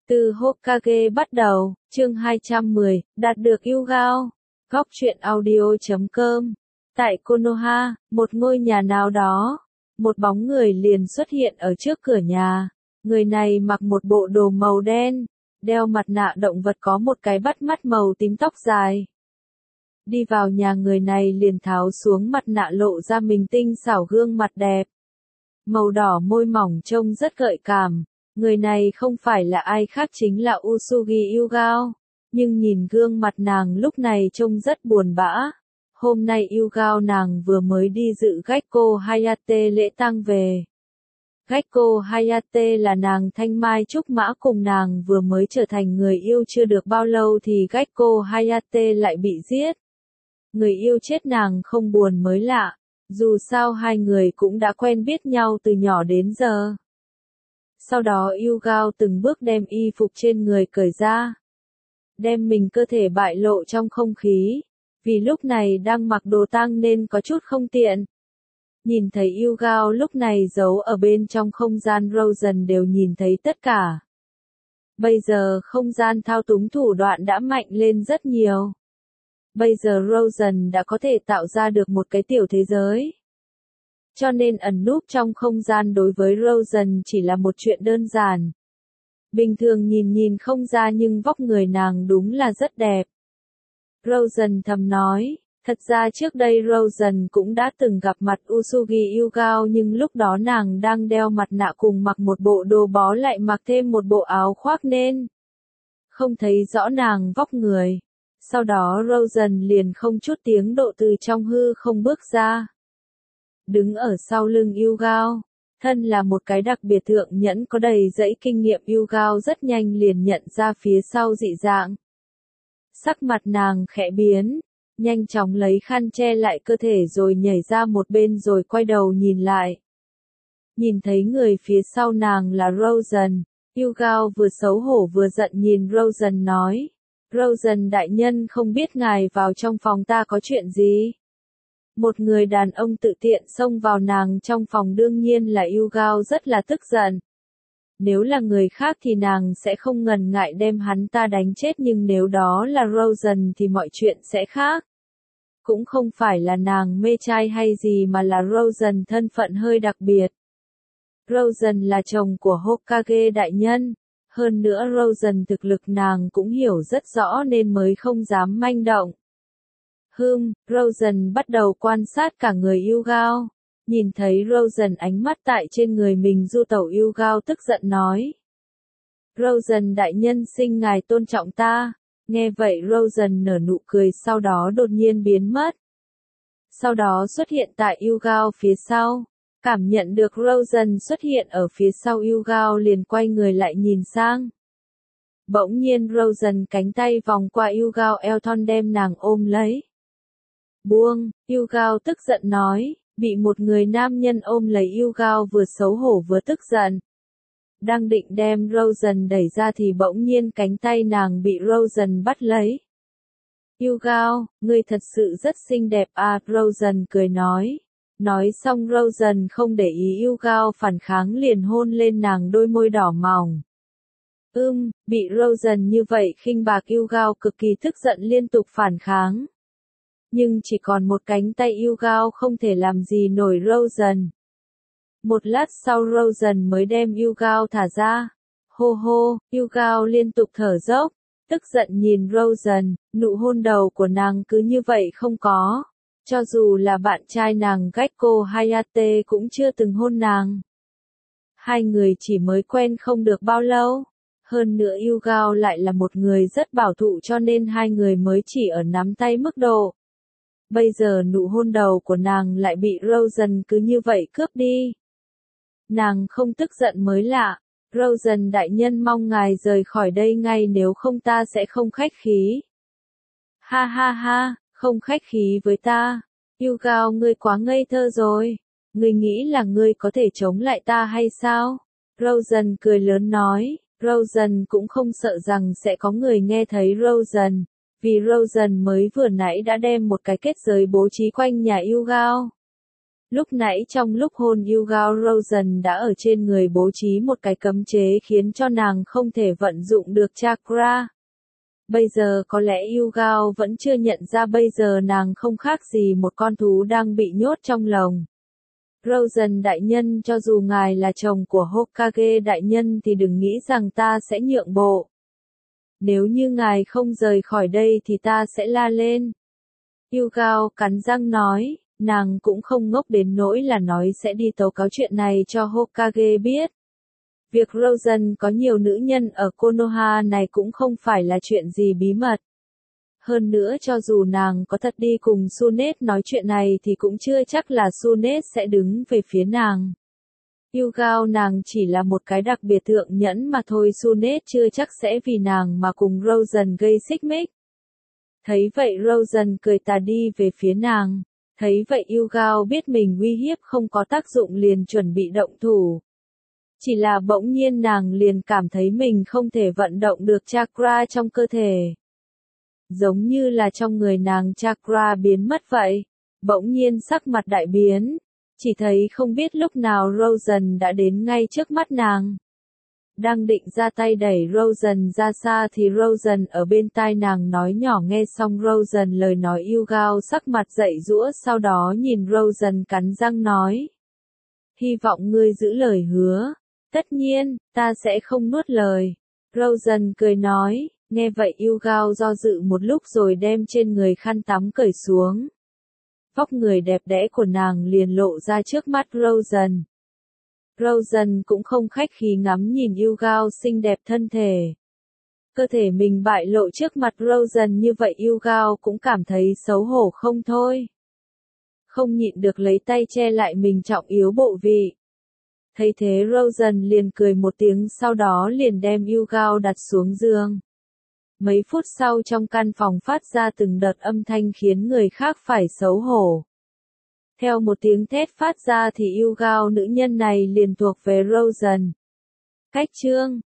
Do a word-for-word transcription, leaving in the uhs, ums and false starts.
Từ Hokage bắt đầu, chương hai trăm mười, đạt được yêu gao. Góc truyện audio.com. Tại Konoha, một ngôi nhà nào đó, một bóng người liền xuất hiện ở trước cửa nhà. Người này mặc một bộ đồ màu đen, đeo mặt nạ động vật có một cái bắt mắt màu tím, tóc dài. Đi vào nhà, người này liền tháo xuống mặt nạ, lộ ra mình tinh xảo gương mặt đẹp. Màu đỏ môi mỏng trông rất gợi cảm. Người này không phải là ai khác chính là Usugi Yugao, nhưng nhìn gương mặt nàng lúc này trông rất buồn bã. Hôm nay Yugao nàng vừa mới đi dự Gekko Hayate lễ tang về. Gekko Hayate là nàng thanh mai trúc mã, cùng nàng vừa mới trở thành người yêu chưa được bao lâu thì Gekko Hayate lại bị giết. Người yêu chết nàng không buồn mới lạ, dù sao hai người cũng đã quen biết nhau từ nhỏ đến giờ. Sau đó Yugao từng bước đem y phục trên người cởi ra, đem mình cơ thể bại lộ trong không khí, vì lúc này đang mặc đồ tang nên có chút không tiện. Nhìn thấy Yugao lúc này giấu ở bên trong không gian, Rosen đều nhìn thấy tất cả. Bây giờ không gian thao túng thủ đoạn đã mạnh lên rất nhiều. Bây giờ Rosen đã có thể tạo ra được một cái tiểu thế giới. Cho nên ẩn núp trong không gian đối với Rosen chỉ là một chuyện đơn giản. Bình thường nhìn nhìn không ra, nhưng vóc người nàng đúng là rất đẹp. Rosen thầm nói, thật ra trước đây Rosen cũng đã từng gặp mặt Usugi Yugao, nhưng lúc đó nàng đang đeo mặt nạ cùng mặc một bộ đồ bó, lại mặc thêm một bộ áo khoác nên không thấy rõ nàng vóc người. Sau đó Rosen liền không chút tiếng độ từ trong hư không bước ra. Đứng ở sau lưng Yugao, thân là một cái đặc biệt thượng nhẫn có đầy dẫy kinh nghiệm, Yugao rất nhanh liền nhận ra phía sau dị dạng. Sắc mặt nàng khẽ biến, nhanh chóng lấy khăn che lại cơ thể rồi nhảy ra một bên rồi quay đầu nhìn lại. Nhìn thấy người phía sau nàng là Rosen, Yugao vừa xấu hổ vừa giận nhìn Rosen nói, Rosen đại nhân, không biết ngài vào trong phòng ta có chuyện gì? Một người đàn ông tự tiện xông vào nàng trong phòng, đương nhiên là Yugao rất là tức giận. Nếu là người khác thì nàng sẽ không ngần ngại đem hắn ta đánh chết, nhưng nếu đó là Rosen thì mọi chuyện sẽ khác. Cũng không phải là nàng mê trai hay gì, mà là Rosen thân phận hơi đặc biệt. Rosen là chồng của Hokage đại nhân. Hơn nữa Rosen thực lực nàng cũng hiểu rất rõ nên mới không dám manh động. Hừm, Rosen bắt đầu quan sát cả người Yugao. Nhìn thấy Rosen ánh mắt tại trên người mình du tẩu, Yugao tức giận nói. Rosen đại nhân, xin ngài tôn trọng ta. Nghe vậy Rosen nở nụ cười, sau đó đột nhiên biến mất. Sau đó xuất hiện tại Yugao phía sau. Cảm nhận được Rosen xuất hiện ở phía sau, Yugao liền quay người lại nhìn sang. Bỗng nhiên Rosen cánh tay vòng qua Yugao eo thon đem nàng ôm lấy. Buông, Yugao tức giận nói, bị một người nam nhân ôm lấy, Yugao vừa xấu hổ vừa tức giận. Đang định đem Rosen đẩy ra thì bỗng nhiên cánh tay nàng bị Rosen bắt lấy. Yugao, ngươi thật sự rất xinh đẹp à, Rosen cười nói. Nói xong Rosen không để ý Yugao phản kháng, liền hôn lên nàng đôi môi đỏ mỏng. Ưm, bị Rosen như vậy khinh bạc, Yugao cực kỳ tức giận, liên tục phản kháng. Nhưng chỉ còn một cánh tay, Yugao không thể làm gì nổi Rosen. Một lát sau Rosen mới đem Yugao thả ra. Hô hô, Yugao liên tục thở dốc, tức giận nhìn Rosen, nụ hôn đầu của nàng cứ như vậy không có. Cho dù là bạn trai nàng Gekko Hayate cũng chưa từng hôn nàng. Hai người chỉ mới quen không được bao lâu. Hơn nữa Yugao lại là một người rất bảo thủ, cho nên hai người mới chỉ ở nắm tay mức độ. Bây giờ nụ hôn đầu của nàng lại bị Rosen cứ như vậy cướp đi. Nàng không tức giận mới lạ. Rosen đại nhân, mong ngài rời khỏi đây ngay, nếu không ta sẽ không khách khí. Ha ha ha, không khách khí với ta. Yugao, ngươi quá ngây thơ rồi. Ngươi nghĩ là ngươi có thể chống lại ta hay sao? Rosen cười lớn nói. Rosen cũng không sợ rằng sẽ có người nghe thấy Rosen, vì Rosen mới vừa nãy đã đem một cái kết giới bố trí quanh nhà Yugao. Lúc nãy trong lúc hôn Yugao, Rosen đã ở trên người bố trí một cái cấm chế khiến cho nàng không thể vận dụng được chakra. Bây giờ có lẽ Yugao vẫn chưa nhận ra bây giờ nàng không khác gì một con thú đang bị nhốt trong lồng. Rosen đại nhân, cho dù ngài là chồng của Hokage đại nhân thì đừng nghĩ rằng ta sẽ nhượng bộ. Nếu như ngài không rời khỏi đây thì ta sẽ la lên. Yugao cắn răng nói, nàng cũng không ngốc đến nỗi là nói sẽ đi tố cáo chuyện này cho Hokage biết. Việc Rosen có nhiều nữ nhân ở Konoha này cũng không phải là chuyện gì bí mật. Hơn nữa cho dù nàng có thật đi cùng Tsunade nói chuyện này thì cũng chưa chắc là Tsunade sẽ đứng về phía nàng. Yugao, nàng chỉ là một cái đặc biệt thượng nhẫn mà thôi, Tsunade chưa chắc sẽ vì nàng mà cùng Rosen gây xích mích. Thấy vậy Rosen cười tà đi về phía nàng. Thấy vậy Yugao biết mình uy hiếp không có tác dụng liền chuẩn bị động thủ. Chỉ là bỗng nhiên nàng liền cảm thấy mình không thể vận động được chakra trong cơ thể. Giống như là trong người nàng chakra biến mất vậy. Bỗng nhiên sắc mặt đại biến. Chỉ thấy không biết lúc nào Rosen đã đến ngay trước mắt nàng. Đang định ra tay đẩy Rosen ra xa thì Rosen ở bên tai nàng nói nhỏ. Nghe xong Rosen lời nói, Yugao sắc mặt dậy giũa, sau đó nhìn Rosen cắn răng nói. Hy vọng ngươi giữ lời hứa. Tất nhiên, ta sẽ không nuốt lời. Rosen cười nói. Nghe vậy Yugao do dự một lúc rồi đem trên người khăn tắm cởi xuống. Vóc người đẹp đẽ của nàng liền lộ ra trước mắt Rosen. Rosen cũng không khách khí ngắm nhìn Yugao xinh đẹp thân thể. Cơ thể mình bại lộ trước mặt Rosen như vậy Yugao cũng cảm thấy xấu hổ không thôi. Không nhịn được lấy tay che lại mình trọng yếu bộ vị. Thấy thế Rosen liền cười một tiếng, sau đó liền đem Yugao đặt xuống giường. Mấy phút sau trong căn phòng phát ra từng đợt âm thanh khiến người khác phải xấu hổ. Theo một tiếng thét phát ra thì Yugao nữ nhân này liền thuộc về Rosen. Cách chương